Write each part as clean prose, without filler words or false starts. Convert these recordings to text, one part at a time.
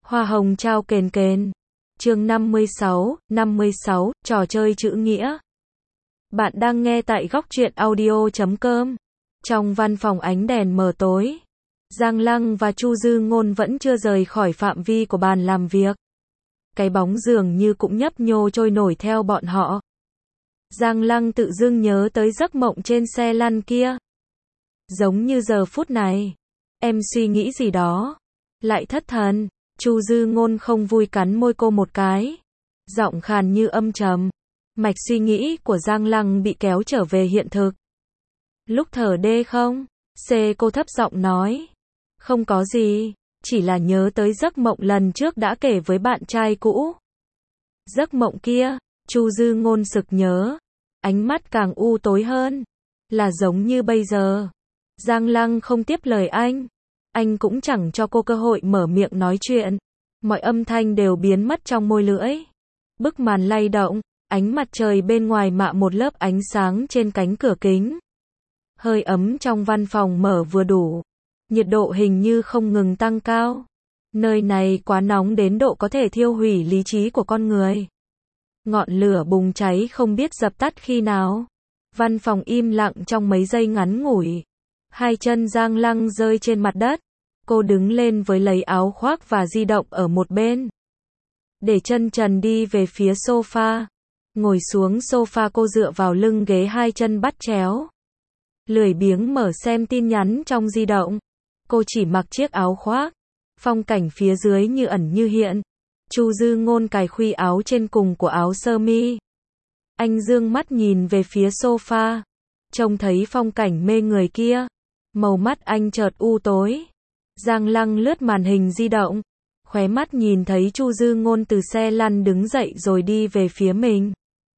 Hoa hồng trao kền kền. Chương 56, trò chơi chữ nghĩa. Bạn đang nghe tại góc truyện audio.com. Trong văn phòng ánh đèn mờ tối, Giang Lăng và Chu Dư Ngôn vẫn chưa rời khỏi phạm vi của bàn làm việc. Cái bóng dường như cũng nhấp nhô trôi nổi theo bọn họ. Giang Lăng tự dưng nhớ tới giấc mộng trên xe lăn kia. Giống như giờ phút này, em suy nghĩ gì đó, lại thất thần. Chu Dư Ngôn không vui cắn môi cô một cái, giọng khàn như âm trầm. Mạch suy nghĩ của Giang Lăng bị kéo trở về hiện thực. Lúc thở đê không? Cô thấp giọng nói. Không có gì, chỉ là nhớ tới giấc mộng lần trước đã kể với bạn trai cũ. Giấc mộng kia, Chu Dư Ngôn sực nhớ, ánh mắt càng u tối hơn, là giống như bây giờ. Giang Lăng không tiếp lời anh cũng chẳng cho cô cơ hội mở miệng nói chuyện. Mọi âm thanh đều biến mất trong môi lưỡi. Bức màn lay động, ánh mặt trời bên ngoài mạ một lớp ánh sáng trên cánh cửa kính. Hơi ấm trong văn phòng mở vừa đủ. Nhiệt độ hình như không ngừng tăng cao. Nơi này quá nóng đến độ có thể thiêu hủy lý trí của con người. Ngọn lửa bùng cháy không biết dập tắt khi nào. Văn phòng im lặng trong mấy giây ngắn ngủi. Hai chân Giang Lăng rơi trên mặt đất. Cô đứng lên với lấy áo khoác và di động ở một bên. Để chân trần đi về phía sofa. Ngồi xuống sofa, cô dựa vào lưng ghế, hai chân bắt chéo. Lười biếng mở xem tin nhắn trong di động. Cô chỉ mặc chiếc áo khoác. Phong cảnh phía dưới như ẩn như hiện. Chu Dư Ngôn cài khuy áo trên cùng của áo sơ mi. Anh dương mắt nhìn về phía sofa. Trông thấy phong cảnh mê người kia. Màu mắt anh chợt u tối. Giang Lăng lướt màn hình di động. Khóe mắt nhìn thấy Chu Dư Ngôn từ xe lăn đứng dậy rồi đi về phía mình.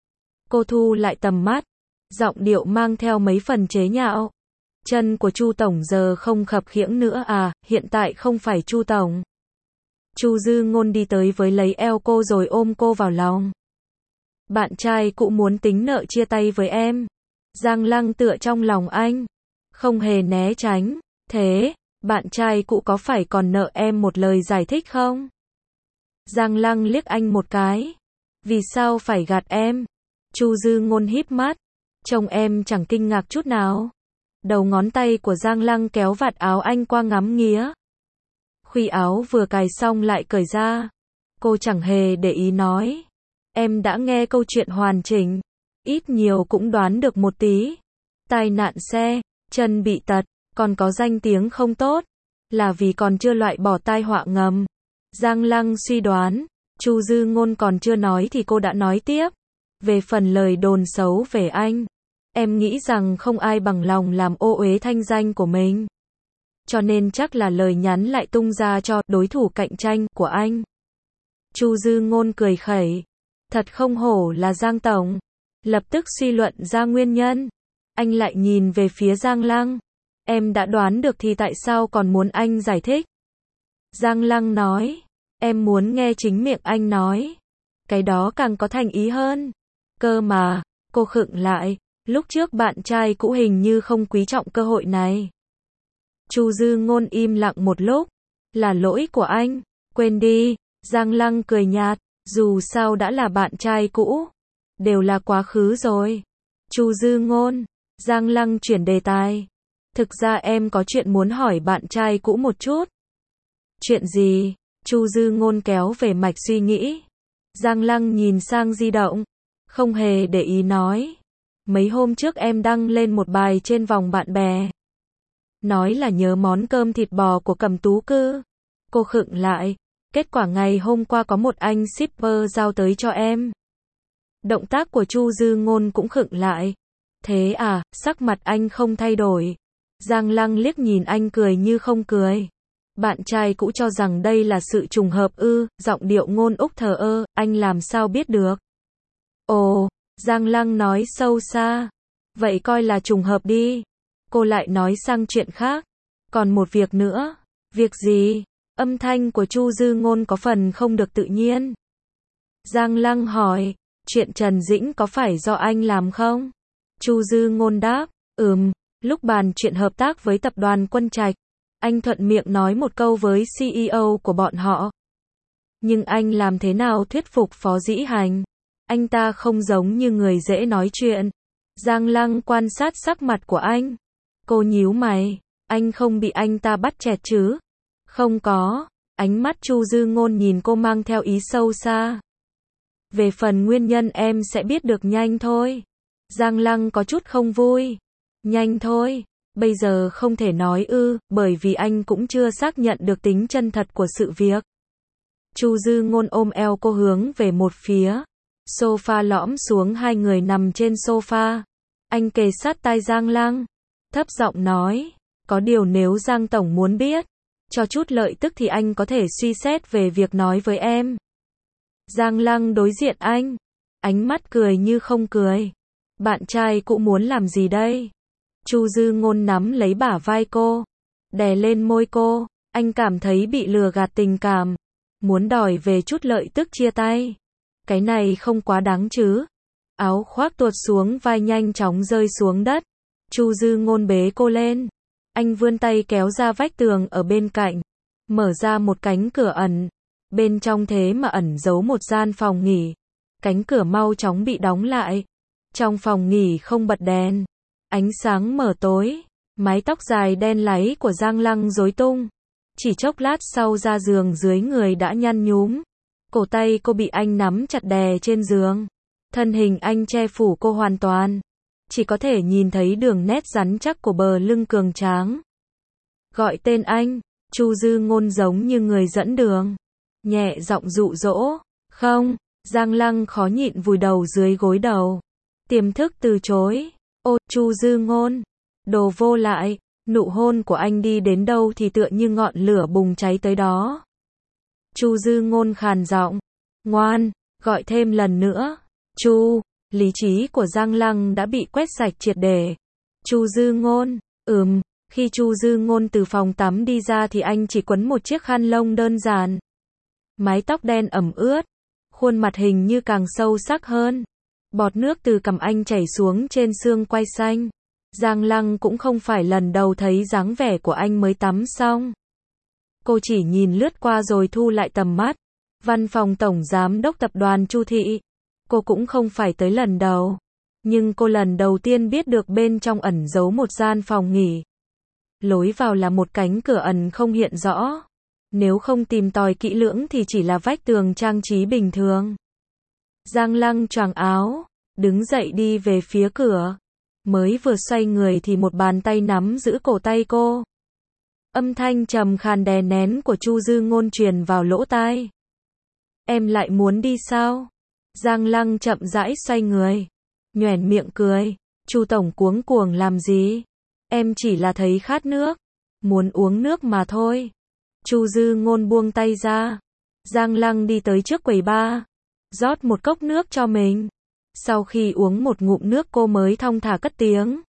Cô thu lại tầm mắt. Giọng điệu mang theo mấy phần chế nhạo. Chân của Chu Tổng giờ không khập khiễng nữa à, hiện tại không phải Chu Tổng. Chu Dư Ngôn đi tới với lấy eo cô rồi ôm cô vào lòng. Bạn trai cũ muốn tính nợ chia tay với em. Giang Lăng tựa trong lòng anh. Không hề né tránh. Thế, bạn trai cũ có phải còn nợ em một lời giải thích không? Giang Lăng liếc anh một cái. Vì sao phải gạt em? Chu Dư Ngôn híp mắt. Trông em chẳng kinh ngạc chút nào. Đầu ngón tay của Giang Lăng kéo vạt áo anh qua ngắm nghía. Khuy áo vừa cài xong lại cởi ra. Cô chẳng hề để ý nói. Em đã nghe câu chuyện hoàn chỉnh. Ít nhiều cũng đoán được một tí. Tai nạn xe, chân bị tật, còn có danh tiếng không tốt. Là vì còn chưa loại bỏ tai họa ngầm. Giang Lăng suy đoán. Chu Dư Ngôn còn chưa nói thì cô đã nói tiếp. Về phần lời đồn xấu về anh. Em nghĩ rằng không ai bằng lòng làm ô uế thanh danh của mình. Cho nên chắc là lời nhắn lại tung ra cho đối thủ cạnh tranh của anh. Chu Dư Ngôn cười khẩy. Thật không hổ là Giang Tổng. Lập tức suy luận ra nguyên nhân. Anh lại nhìn về phía Giang Lăng. Em đã đoán được thì tại sao còn muốn anh giải thích? Giang Lăng nói. Em muốn nghe chính miệng anh nói. Cái đó càng có thành ý hơn. Cơ mà, cô khựng lại. Lúc trước bạn trai cũ hình như không quý trọng cơ hội này. Chu Dư Ngôn im lặng một lúc. Là lỗi của anh. Quên đi. Giang Lăng cười nhạt. Dù sao đã là bạn trai cũ. Đều là quá khứ rồi. Chu Dư Ngôn. Giang Lăng chuyển đề tài. Thực ra em có chuyện muốn hỏi bạn trai cũ một chút. Chuyện gì? Chu Dư Ngôn kéo về mạch suy nghĩ. Giang Lăng nhìn sang di động. Không hề để ý nói. Mấy hôm trước em đăng lên một bài trên vòng bạn bè. Nói là nhớ món cơm thịt bò của Cẩm Tú Cư. Cô khựng lại. Kết quả ngày hôm qua có một anh shipper giao tới cho em. Động tác của Chu Dư Ngôn cũng khựng lại. Thế à, sắc mặt anh không thay đổi. Giang Lăng liếc nhìn anh cười như không cười. Bạn trai cũ cho rằng đây là sự trùng hợp ư? Giọng điệu Ngôn Úc thờ ơ, anh làm sao biết được? Ồ, Giang Lăng nói sâu xa. Vậy coi là trùng hợp đi. Cô lại nói sang chuyện khác. Còn một việc nữa. Việc gì? Âm thanh của Chu Dư Ngôn có phần không được tự nhiên. Giang Lăng hỏi. Chuyện Trần Dĩnh có phải do anh làm không? Chu Dư Ngôn đáp. Lúc bàn chuyện hợp tác với tập đoàn Quân Trạch, anh thuận miệng nói một câu với CEO của bọn họ. Nhưng anh làm thế nào thuyết phục Phó Dĩ Hành? Anh ta không giống như người dễ nói chuyện. Giang Lăng quan sát sắc mặt của anh. Cô nhíu mày. Anh không bị anh ta bắt chẹt chứ? Không có. Ánh mắt Chu Dư Ngôn nhìn cô mang theo ý sâu xa. Về phần nguyên nhân em sẽ biết được nhanh thôi. Giang Lăng có chút không vui. Nhanh thôi. Bây giờ không thể nói bởi vì anh cũng chưa xác nhận được tính chân thật của sự việc. Chu Dư Ngôn ôm eo cô hướng về một phía. Sofa lõm xuống, hai người nằm trên sofa. Anh kề sát tai Giang Lăng. Thấp giọng nói. Có điều nếu Giang Tổng muốn biết, cho chút lợi tức thì anh có thể suy xét về việc nói với em. Giang Lăng đối diện anh. Ánh mắt cười như không cười. Bạn trai cũ muốn làm gì đây? Chu Dư Ngôn nắm lấy bả vai cô. Đè lên môi cô. Anh cảm thấy bị lừa gạt tình cảm. Muốn đòi về chút lợi tức chia tay. Cái này không quá đáng chứ. Áo khoác tuột xuống vai nhanh chóng rơi xuống đất. Chu Dư Ngôn bế cô lên. Anh vươn tay kéo ra vách tường ở bên cạnh. Mở ra một cánh cửa ẩn. Bên trong thế mà ẩn giấu một gian phòng nghỉ. Cánh cửa mau chóng bị đóng lại. Trong phòng nghỉ không bật đèn. Ánh sáng mờ tối. Mái tóc dài đen láy của Giang Lăng rối tung. Chỉ chốc lát sau ra giường dưới người đã nhăn nhúm. Cổ tay cô bị anh nắm chặt đè trên giường. Thân hình anh che phủ cô hoàn toàn. Chỉ có thể nhìn thấy đường nét rắn chắc của bờ lưng cường tráng. Gọi tên anh. Chu Dư Ngôn giống như người dẫn đường. Nhẹ giọng dụ dỗ. Không. Giang Lăng khó nhịn vùi đầu dưới gối đầu. Tiềm thức từ chối. Ô, Chu Dư Ngôn. Đồ vô lại. Nụ hôn của anh đi đến đâu thì tựa như ngọn lửa bùng cháy tới đó. Chu Dư Ngôn khàn giọng. Ngoan. Gọi thêm lần nữa. Chu. Lý trí của Giang Lăng đã bị quét sạch triệt để. Chu Dư Ngôn. Khi Chu Dư Ngôn từ phòng tắm đi ra thì anh chỉ quấn một chiếc khăn lông đơn giản. Mái tóc đen ẩm ướt. Khuôn mặt hình như càng sâu sắc hơn. Bọt nước từ cằm anh chảy xuống trên xương quai xanh. Giang Lăng cũng không phải lần đầu thấy dáng vẻ của anh mới tắm xong. Cô chỉ nhìn lướt qua rồi thu lại tầm mắt. Văn phòng tổng giám đốc tập đoàn Chu Thị. Cô cũng không phải tới lần đầu. Nhưng cô lần đầu tiên biết được bên trong ẩn giấu một gian phòng nghỉ. Lối vào là một cánh cửa ẩn không hiện rõ. Nếu không tìm tòi kỹ lưỡng thì chỉ là vách tường trang trí bình thường. Giang Lăng choàng áo, đứng dậy đi về phía cửa. Mới vừa xoay người thì một bàn tay nắm giữ cổ tay cô. Âm thanh trầm khàn đè nén của Chu Dư Ngôn truyền vào lỗ tai. Em lại muốn đi sao? Giang Lăng chậm rãi xoay người. Nhoẻn miệng cười. Chu tổng cuống cuồng làm gì? Em chỉ là thấy khát nước. Muốn uống nước mà thôi. Chu Dư Ngôn buông tay ra. Giang Lăng đi tới trước quầy bar. Rót một cốc nước cho mình. Sau khi uống một ngụm nước cô mới thong thả cất tiếng.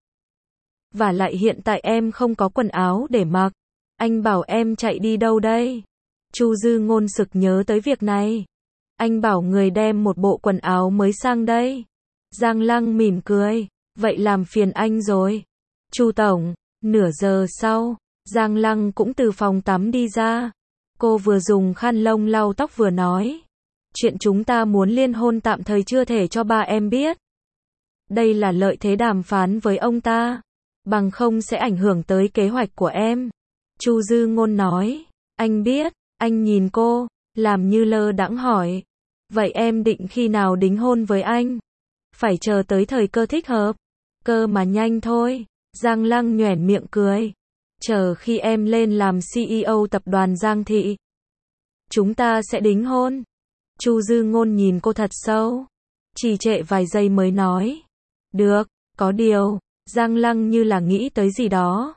Và lại hiện tại em không có quần áo để mặc. Anh bảo em chạy đi đâu đây? Chu Dư Ngôn sực nhớ tới việc này. Anh bảo người đem một bộ quần áo mới sang đây. Giang Lăng mỉm cười. Vậy làm phiền anh rồi. Chu tổng. Nửa giờ sau, Giang Lăng cũng từ phòng tắm đi ra. Cô vừa dùng khăn lông lau tóc vừa nói. Chuyện chúng ta muốn liên hôn tạm thời chưa thể cho ba em biết. Đây là lợi thế đàm phán với ông ta. Bằng không sẽ ảnh hưởng tới kế hoạch của em. Chu Dư Ngôn nói. Anh biết. Anh nhìn cô, làm như lơ đãng hỏi. Vậy em định khi nào đính hôn với anh? Phải chờ tới thời cơ thích hợp. Cơ mà nhanh thôi. Giang Lăng nhoẻn miệng cười. Chờ khi em lên làm CEO tập đoàn Giang Thị. Chúng ta sẽ đính hôn. Chu Dư Ngôn nhìn cô thật sâu. Trì trệ vài giây mới nói. Được, có điều. Giang Lăng như là nghĩ tới gì đó.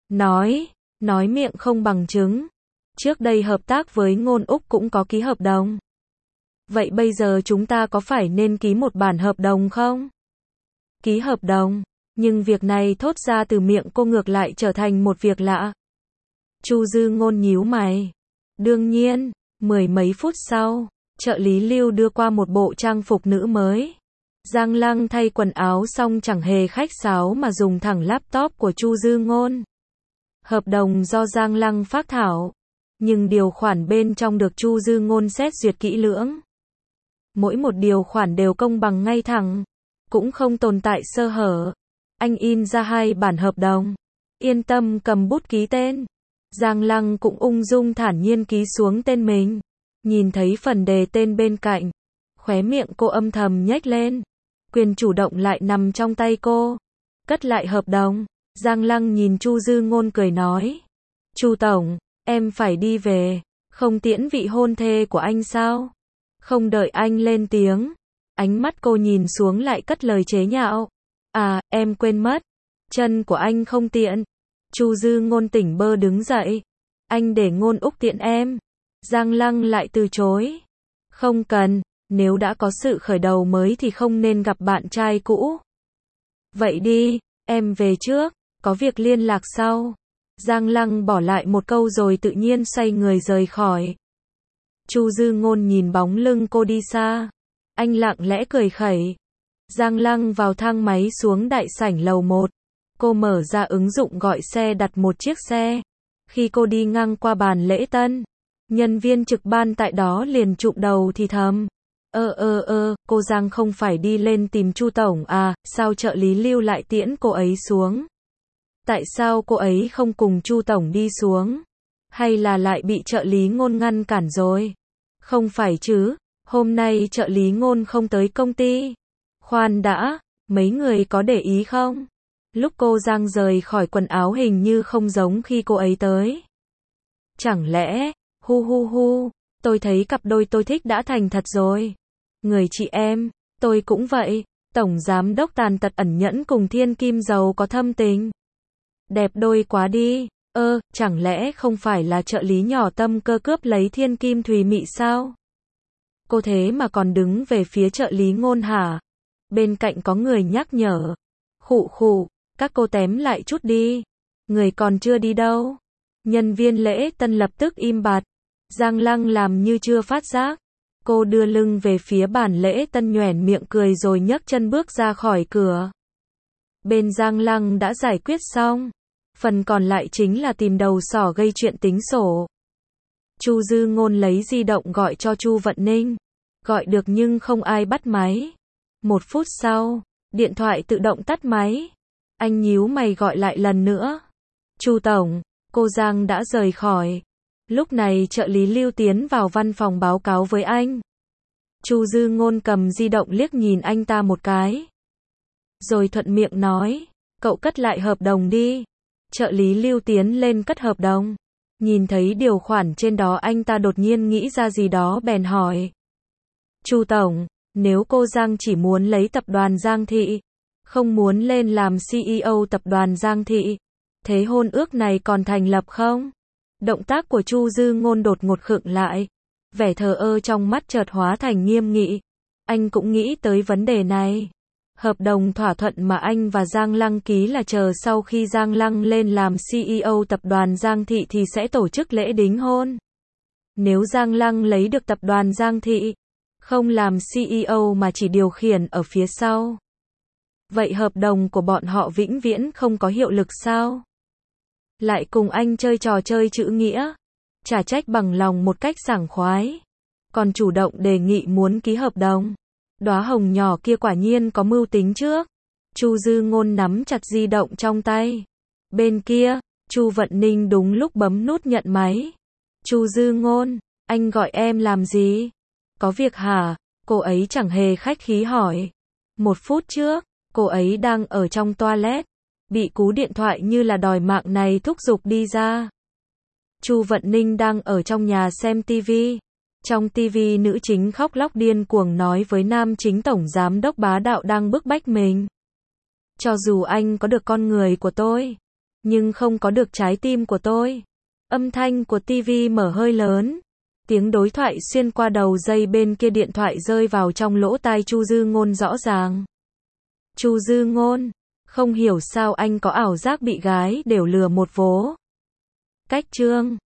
Nói miệng không bằng chứng. Trước đây hợp tác với Ngôn Úc cũng có ký hợp đồng. Vậy bây giờ chúng ta có phải nên ký một bản hợp đồng không? Ký hợp đồng. Nhưng việc này thốt ra từ miệng cô ngược lại trở thành một việc lạ. Chu Dư Ngôn nhíu mày. Đương nhiên, mười mấy phút sau, trợ lý Lưu đưa qua một bộ trang phục nữ mới. Giang Lăng thay quần áo xong chẳng hề khách sáo mà dùng thẳng laptop của Chu Dư Ngôn. Hợp đồng do Giang Lăng phác thảo. nhưng điều khoản bên trong được Chu Dư Ngôn xét duyệt kỹ lưỡng. Mỗi một điều khoản đều công bằng ngay thẳng, cũng không tồn tại sơ hở. Anh in ra 2 bản hợp đồng, yên tâm cầm bút ký tên. Giang Lăng cũng ung dung thản nhiên ký xuống tên mình. Nhìn thấy phần đề tên bên cạnh, khóe miệng cô âm thầm nhếch lên. Quyền chủ động lại nằm trong tay cô. Cất lại hợp đồng, Giang Lăng nhìn Chu Dư Ngôn cười nói: "Chu tổng, em phải đi về, không tiễn vị hôn thê của anh sao?" Không đợi anh lên tiếng, ánh mắt cô nhìn xuống lại cất lời chế nhạo: "À, em quên mất, chân của anh không tiện." Chu Dư Ngôn tỉnh bơ đứng dậy: "Anh để Ngôn Úc tiện em." Giang Lăng lại từ chối: "Không cần, nếu đã có sự khởi đầu mới thì không nên gặp bạn trai cũ." "Vậy đi, em về trước, có việc liên lạc sau." Giang Lăng bỏ lại một câu rồi tự nhiên xoay người rời khỏi. Chu Dư Ngôn nhìn bóng lưng cô đi xa, anh lặng lẽ cười khẩy. Giang Lăng vào thang máy xuống đại sảnh lầu 1. Cô mở ra ứng dụng gọi xe đặt một chiếc xe. Khi cô đi ngang qua bàn lễ tân, nhân viên trực ban tại đó liền chụm đầu thì thầm: cô Giang không phải đi lên tìm Chu tổng à, sao trợ lý Lưu lại tiễn cô ấy xuống? Tại sao cô ấy không cùng Chu tổng đi xuống? Hay là lại bị trợ lý Ngôn ngăn cản rồi?" "Không phải chứ, hôm nay trợ lý Ngôn không tới công ty." "Khoan đã, mấy người có để ý không? Lúc cô Giang rời khỏi quần áo hình như không giống khi cô ấy tới. Chẳng lẽ, tôi thấy cặp đôi tôi thích đã thành thật rồi." "Người chị em, tôi cũng vậy." Tổng giám đốc tàn tật ẩn nhẫn cùng thiên kim giàu có thâm tình. "Đẹp đôi quá đi." Chẳng lẽ không phải là trợ lý nhỏ tâm cơ cướp lấy thiên kim thùy mị sao? Cô thế mà còn đứng về phía trợ lý Ngôn hả? Bên cạnh có người nhắc nhở: Khụ, các cô tém lại chút đi. Người còn chưa đi đâu." Nhân viên lễ tân lập tức im bặt. Giang Lăng làm như chưa phát giác. Cô đưa lưng về phía bàn lễ tân nhoẻn miệng cười rồi nhấc chân bước ra khỏi cửa. Bên Giang Lăng đã giải quyết xong. Phần còn lại chính là tìm đầu sỏ gây chuyện tính sổ. Chu Dư Ngôn lấy di động gọi cho Chu Vận Ninh. Gọi được nhưng không ai bắt máy. 1 phút sau, điện thoại tự động tắt máy. Anh nhíu mày gọi lại lần nữa. "Chu tổng, cô Giang đã rời khỏi." Lúc này trợ lý Lưu tiến vào văn phòng báo cáo với anh. Chu Dư Ngôn cầm di động liếc nhìn anh ta một cái, rồi thuận miệng nói: "Cậu cất lại hợp đồng đi." Trợ lý Lưu tiến lên cất hợp đồng. Nhìn thấy điều khoản trên đó anh ta đột nhiên nghĩ ra gì đó bèn hỏi: "Chu tổng, nếu cô Giang chỉ muốn lấy tập đoàn Giang Thị, không muốn lên làm CEO tập đoàn Giang Thị, thế hôn ước này còn thành lập không?" Động tác của Chu Dư Ngôn đột ngột khựng lại. Vẻ thờ ơ trong mắt chợt hóa thành nghiêm nghị. Anh cũng nghĩ tới vấn đề này. Hợp đồng thỏa thuận mà anh và Giang Lăng ký là chờ sau khi Giang Lăng lên làm CEO tập đoàn Giang Thị thì sẽ tổ chức lễ đính hôn. Nếu Giang Lăng lấy được tập đoàn Giang Thị, không làm CEO mà chỉ điều khiển ở phía sau, vậy hợp đồng của bọn họ vĩnh viễn không có hiệu lực sao? Lại cùng anh chơi trò chơi chữ nghĩa, trả trách bằng lòng một cách sảng khoái, còn chủ động đề nghị muốn ký hợp đồng. Đóa hồng nhỏ kia quả nhiên có mưu tính trước. Chu Dư Ngôn nắm chặt di động trong tay. Bên kia, Chu Vận Ninh đúng lúc bấm nút nhận máy. "Chu Dư Ngôn, anh gọi em làm gì? Có việc hả?" Cô ấy chẳng hề khách khí hỏi. 1 phút trước, cô ấy đang ở trong toilet, bị cú điện thoại như là đòi mạng này thúc giục đi ra. Chu Vận Ninh đang ở trong nhà xem TV. Trong TV nữ chính khóc lóc điên cuồng nói với nam chính tổng giám đốc bá đạo đang bức bách mình. "Cho dù anh có được con người của tôi, nhưng không có được trái tim của tôi." Âm thanh của TV mở hơi lớn. Tiếng đối thoại xuyên qua đầu dây bên kia điện thoại rơi vào trong lỗ tai Chu Dư Ngôn rõ ràng. "Chu Dư Ngôn, không hiểu sao anh có ảo giác bị gái đều lừa một vố." Cách chương